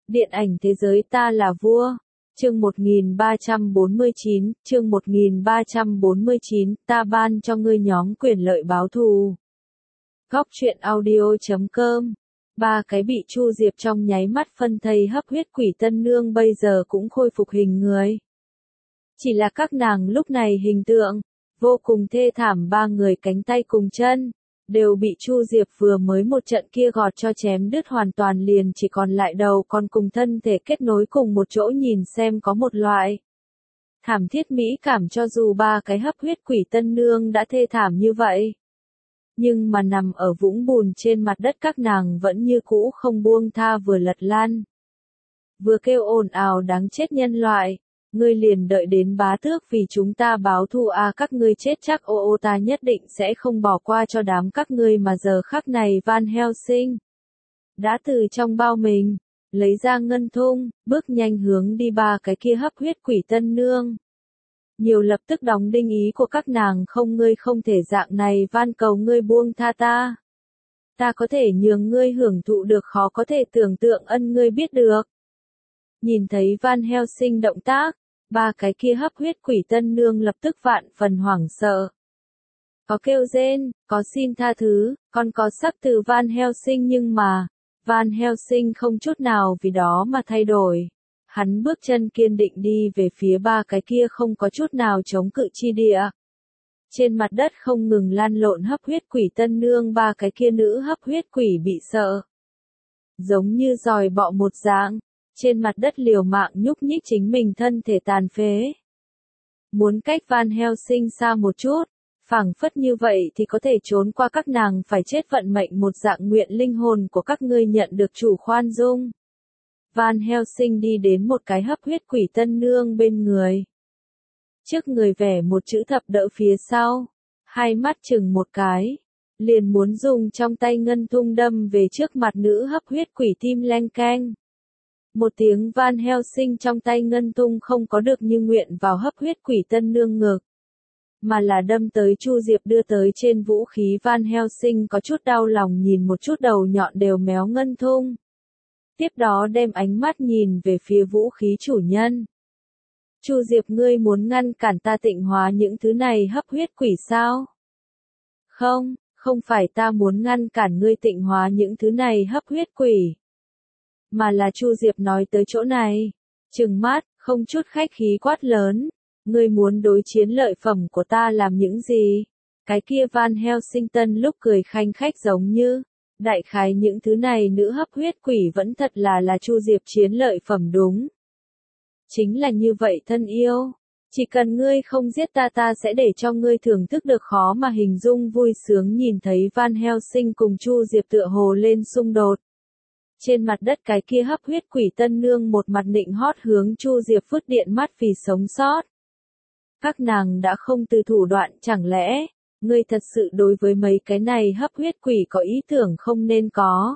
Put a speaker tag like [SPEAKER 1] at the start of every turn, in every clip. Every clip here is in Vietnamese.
[SPEAKER 1] Điện ảnh thế giới ta là vua. Chương 1349, ta ban cho ngươi nhóm quyền lợi báo thù. Góc truyện audio.com. Ba cái bị Chu Diệp trong nháy mắt phân thây hấp huyết quỷ tân nương bây giờ cũng khôi phục hình người. Chỉ là các nàng lúc này hình tượng vô cùng thê thảm, ba người cánh tay cùng chân đều bị Chu Diệp vừa mới một trận kia gọt cho chém đứt hoàn toàn, liền chỉ còn lại đầu còn cùng thân thể kết nối cùng một chỗ, nhìn xem có một loại thảm thiết mỹ cảm. Cho dù ba cái hấp huyết quỷ tân nương đã thê thảm như vậy, nhưng mà nằm ở vũng bùn trên mặt đất các nàng vẫn như cũ không buông tha, vừa lật lăn vừa kêu ồn ào đáng chết nhân loại. Ngươi liền đợi đến bá tước vì chúng ta báo thù à, các ngươi chết chắc, ô ta nhất định sẽ không bỏ qua cho đám các ngươi. Mà giờ khắc này Van Helsing đã từ trong bao mình lấy ra ngân thung, bước nhanh hướng đi ba cái kia hấp huyết quỷ tân nương. Nhiều lập tức đóng đinh ý của các nàng, không, ngươi không thể dạng này, van cầu ngươi buông tha ta. Ta có thể nhường ngươi hưởng thụ được khó có thể tưởng tượng ân ngươi biết được. Nhìn thấy Van Helsing động tác, ba cái kia hấp huyết quỷ tân nương lập tức vạn phần hoảng sợ. Có kêu rên, có xin tha thứ, còn có sắc từ Van Helsing, nhưng mà Van Helsing không chút nào vì đó mà thay đổi. Hắn bước chân kiên định đi về phía ba cái kia không có chút nào chống cự chi địa. Trên mặt đất không ngừng lan lộn hấp huyết quỷ tân nương, ba cái kia nữ hấp huyết quỷ bị sợ giống như giòi bọ một dạng, trên mặt đất liều mạng nhúc nhích chính mình thân thể tàn phế. Muốn cách Van Helsing xa một chút, phảng phất như vậy thì có thể trốn qua các nàng phải chết vận mệnh một dạng. Nguyện linh hồn của các ngươi nhận được chủ khoan dung. Van Helsing đi đến một cái hấp huyết quỷ tân nương bên người. Trước người vẽ một chữ thập, đỡ phía sau, hai mắt chừng một cái, liền muốn dùng trong tay ngân thung đâm về trước mặt nữ hấp huyết quỷ, tim leng keng. Một tiếng Van Helsing trong tay ngân thung không có được như nguyện vào hấp huyết quỷ tân nương ngực, mà là đâm tới Chu Diệp đưa tới trên vũ khí. Van Helsing có chút đau lòng nhìn một chút đầu nhọn đều méo ngân thung. Tiếp đó đem ánh mắt nhìn về phía vũ khí chủ nhân. Chu Diệp, ngươi muốn ngăn cản ta tịnh hóa những thứ này hấp huyết quỷ sao? Không, không phải ta muốn ngăn cản ngươi tịnh hóa những thứ này hấp huyết quỷ, mà là Chu Diệp nói tới chỗ này, trừng mắt, không chút khách khí quát lớn. Ngươi muốn đối chiến lợi phẩm của ta làm những gì? Cái kia Van Helsing lúc cười khanh khách giống như, đại khái những thứ này nữ hấp huyết quỷ vẫn thật là Chu Diệp chiến lợi phẩm đúng. Chính là như vậy thân yêu. Chỉ cần ngươi không giết ta, ta sẽ để cho ngươi thưởng thức được khó mà hình dung vui sướng. Nhìn thấy Van Helsing cùng Chu Diệp tựa hồ lên xung đột. Trên mặt đất cái kia hấp huyết quỷ tân nương một mặt nịnh hót hướng Chu Diệp vứt điện mắt vì sống sót. Các nàng đã không từ thủ đoạn, chẳng lẽ ngươi thật sự đối với mấy cái này hấp huyết quỷ có ý tưởng không nên có?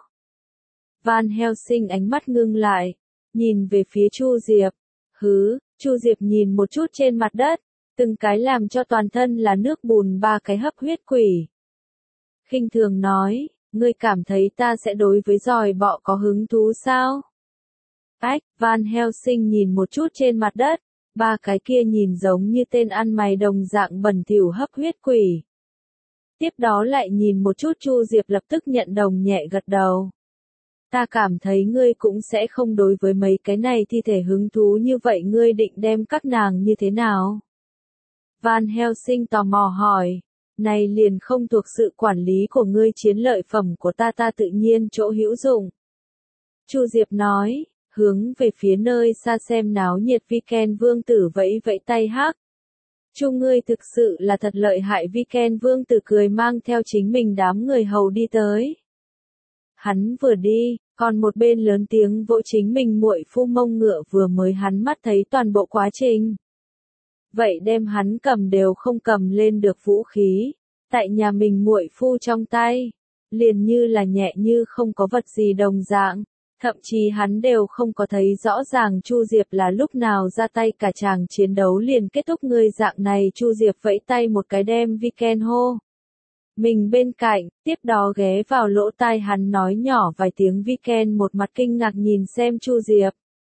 [SPEAKER 1] Van Helsing ánh mắt ngưng lại, nhìn về phía Chu Diệp. Chu Diệp nhìn một chút trên mặt đất, từng cái làm cho toàn thân là nước bùn ba cái hấp huyết quỷ. Khinh thường nói, ngươi cảm thấy ta sẽ đối với giòi bọ có hứng thú sao? Van Helsing nhìn một chút trên mặt đất, ba cái kia nhìn giống như tên ăn mày đồng dạng bẩn thỉu hấp huyết quỷ. Tiếp đó lại nhìn một chút Chu Diệp, lập tức nhận đồng nhẹ gật đầu. Ta cảm thấy ngươi cũng sẽ không đối với mấy cái này thi thể hứng thú như vậy, ngươi định đem các nàng như thế nào? Van Helsing tò mò hỏi, này liền không thuộc sự quản lý của ngươi, chiến lợi phẩm của ta tự nhiên chỗ hữu dụng. Chu Diệp nói, hướng về phía nơi xa xem náo nhiệt Viken vương tử vẫy vẫy tay hắc. Chu, ngươi thực sự là thật lợi hại. Viken vương tử cười mang theo chính mình đám người hầu đi tới. Hắn vừa đi, còn một bên lớn tiếng vỗ chính mình muội phu mông ngựa, vừa mới hắn mắt thấy toàn bộ quá trình. Vậy đem hắn cầm đều không cầm lên được vũ khí, tại nhà mình muội phu trong tay, liền như là nhẹ như không có vật gì đồng dạng. Thậm chí hắn đều không có thấy rõ ràng Chu Diệp là lúc nào ra tay, cả chàng chiến đấu liền kết thúc. Ngươi dạng này, Chu Diệp vẫy tay một cái đem Viken hô mình bên cạnh, tiếp đó ghé vào lỗ tai hắn nói nhỏ vài tiếng. Weekend một mặt kinh ngạc nhìn xem Chu Diệp.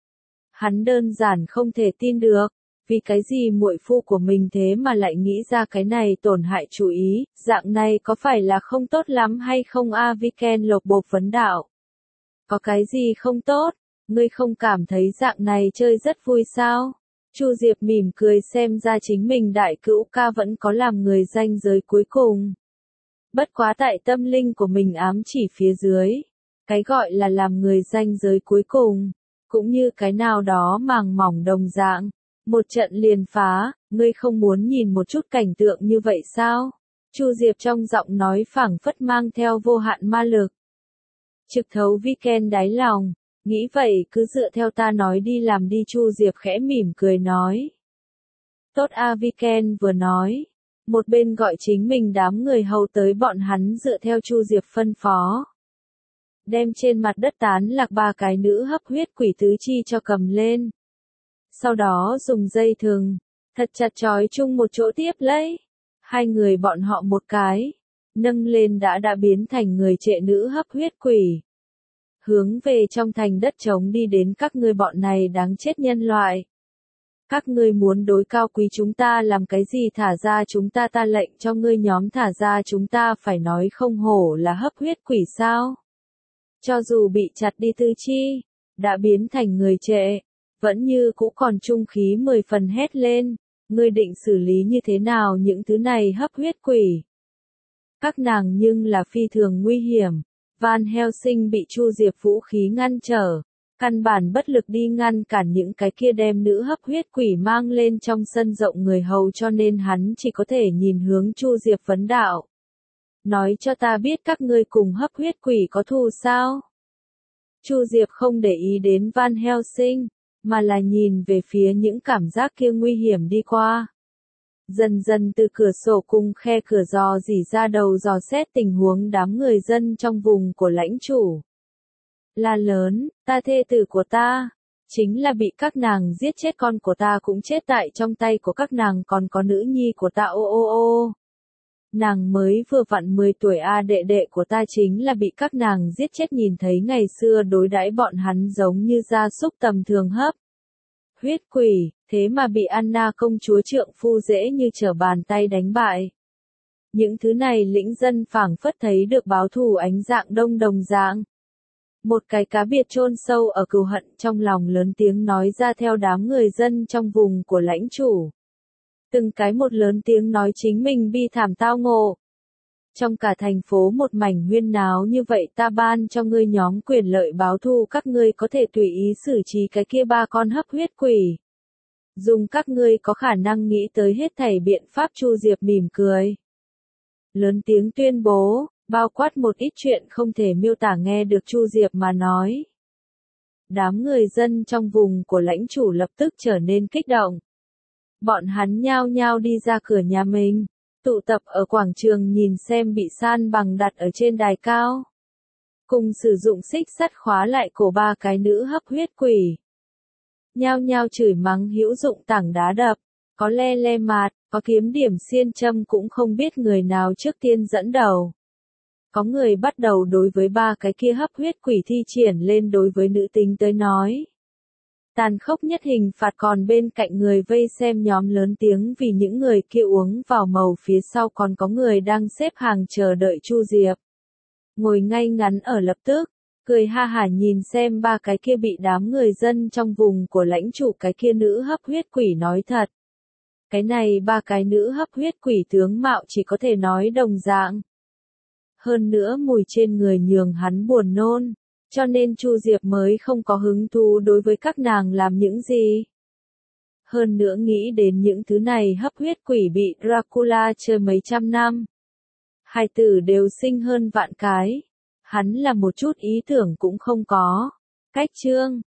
[SPEAKER 1] Hắn đơn giản không thể tin được, vì cái gì muội phu của mình thế mà lại nghĩ ra cái này tổn hại chú ý, dạng này có phải là không tốt lắm hay không a? Weekend lột bột vấn đạo. Có cái gì không tốt, ngươi không cảm thấy dạng này chơi rất vui sao? Chu Diệp mỉm cười xem ra chính mình đại cữu ca vẫn có làm người ranh giới cuối cùng. Bất quá tại tâm linh của mình ám chỉ phía dưới. Cái gọi là làm người ranh giới cuối cùng, cũng như cái nào đó màng mỏng đồng dạng. Một trận liền phá, ngươi không muốn nhìn một chút cảnh tượng như vậy sao? Chu Diệp trong giọng nói phảng phất mang theo vô hạn ma lực. Trực thấu Weekend đáy lòng, nghĩ vậy cứ dựa theo ta nói đi làm đi. Chu Diệp khẽ mỉm cười nói. Tốt a. Weekend vừa nói, một bên gọi chính mình đám người hầu tới, bọn hắn dựa theo Chu Diệp phân phó. Đem trên mặt đất tán lạc 3 cái nữ hấp huyết quỷ tứ chi cho cầm lên. Sau đó dùng dây thừng, thật chặt trói chung một chỗ tiếp lấy. 2 người bọn họ một cái, nâng lên đã biến thành người trệ nữ hấp huyết quỷ. Hướng về trong thành đất trống đi đến. Các ngươi bọn này đáng chết nhân loại. Các ngươi muốn đối cao quý chúng ta làm cái gì? Thả ra chúng ta, ta lệnh cho ngươi nhóm thả ra chúng ta. Phải nói không hổ là hấp huyết quỷ sao? Cho dù bị chặt đi tứ chi, đã biến thành người trệ, vẫn như cũ còn trung khí 10 phần hét lên. Ngươi định xử lý như thế nào những thứ này hấp huyết quỷ? Các nàng nhưng là phi thường nguy hiểm. Van Helsing bị Chu Diệp vũ khí ngăn trở, căn bản bất lực đi ngăn cản những cái kia đem nữ hấp huyết quỷ mang lên trong sân rộng người hầu, cho nên hắn chỉ có thể nhìn hướng Chu Diệp vấn đạo. Nói cho ta biết các ngươi cùng hấp huyết quỷ có thù sao? Chu Diệp không để ý đến Van Helsing, mà là nhìn về phía những cảm giác kia nguy hiểm đi qua. Dần dần từ cửa sổ cùng khe cửa dò dỉ ra đầu dò xét tình huống đám người dân trong vùng của lãnh chủ. La lớn, ta thê tử của ta, chính là bị các nàng giết chết, con của ta cũng chết tại trong tay của các nàng, còn có nữ nhi của ta ô ô ô. Nàng mới vừa vặn 10 tuổi a. Đệ đệ của ta chính là bị các nàng giết chết, nhìn thấy ngày xưa đối đãi bọn hắn giống như gia súc tầm thường hấp huyết quỷ, thế mà bị Anna công chúa trượng phu dễ như trở bàn tay đánh bại. Những thứ này lĩnh dân phảng phất thấy được báo thù ánh dạng đông đồng dạng. Một cái cá biệt chôn sâu ở cừu hận trong lòng lớn tiếng nói ra theo đám người dân trong vùng của lãnh chủ. Từng cái một lớn tiếng nói chính mình bi thảm tao ngộ. Trong cả thành phố một mảnh huyên náo như vậy, ta ban cho ngươi nhóm quyền lợi báo thù, các ngươi có thể tùy ý xử trí cái kia 3 con hấp huyết quỷ. Dùng các ngươi có khả năng nghĩ tới hết thảy biện pháp. Chu Diệp mỉm cười. Lớn tiếng tuyên bố, bao quát một ít chuyện không thể miêu tả. Nghe được Chu Diệp mà nói. Đám người dân trong vùng của lãnh chủ lập tức trở nên kích động. Bọn hắn nhao nhao đi ra cửa nhà mình, tụ tập ở quảng trường nhìn xem bị san bằng đặt ở trên đài cao. Cùng sử dụng xích sắt khóa lại cổ 3 cái nữ hấp huyết quỷ. Nhao nhao chửi mắng, hữu dụng tảng đá đập, có le le mạt, có kiếm điểm xiên châm, cũng không biết người nào trước tiên dẫn đầu. Có người bắt đầu đối với 3 cái kia hấp huyết quỷ thi triển lên đối với nữ tính tới nói. Tàn khốc nhất hình phạt, còn bên cạnh người vây xem nhóm lớn tiếng vì những người kia uống vào màu. Phía sau còn có người đang xếp hàng chờ đợi Chu Diệp. Ngồi ngay ngắn ở lập tức, cười ha hả nhìn xem 3 cái kia bị đám người dân trong vùng của lãnh chủ cái kia nữ hấp huyết quỷ. Nói thật, cái này 3 cái nữ hấp huyết quỷ tướng mạo chỉ có thể nói đồng dạng. Hơn nữa mùi trên người nhường hắn buồn nôn. Cho nên Chu Diệp mới không có hứng thú đối với các nàng làm những gì. Hơn nữa nghĩ đến những thứ này hấp huyết quỷ bị Dracula chơi mấy trăm năm. Hài tử đều sinh hơn vạn cái. Hắn là một chút ý tưởng cũng không có. Cách chương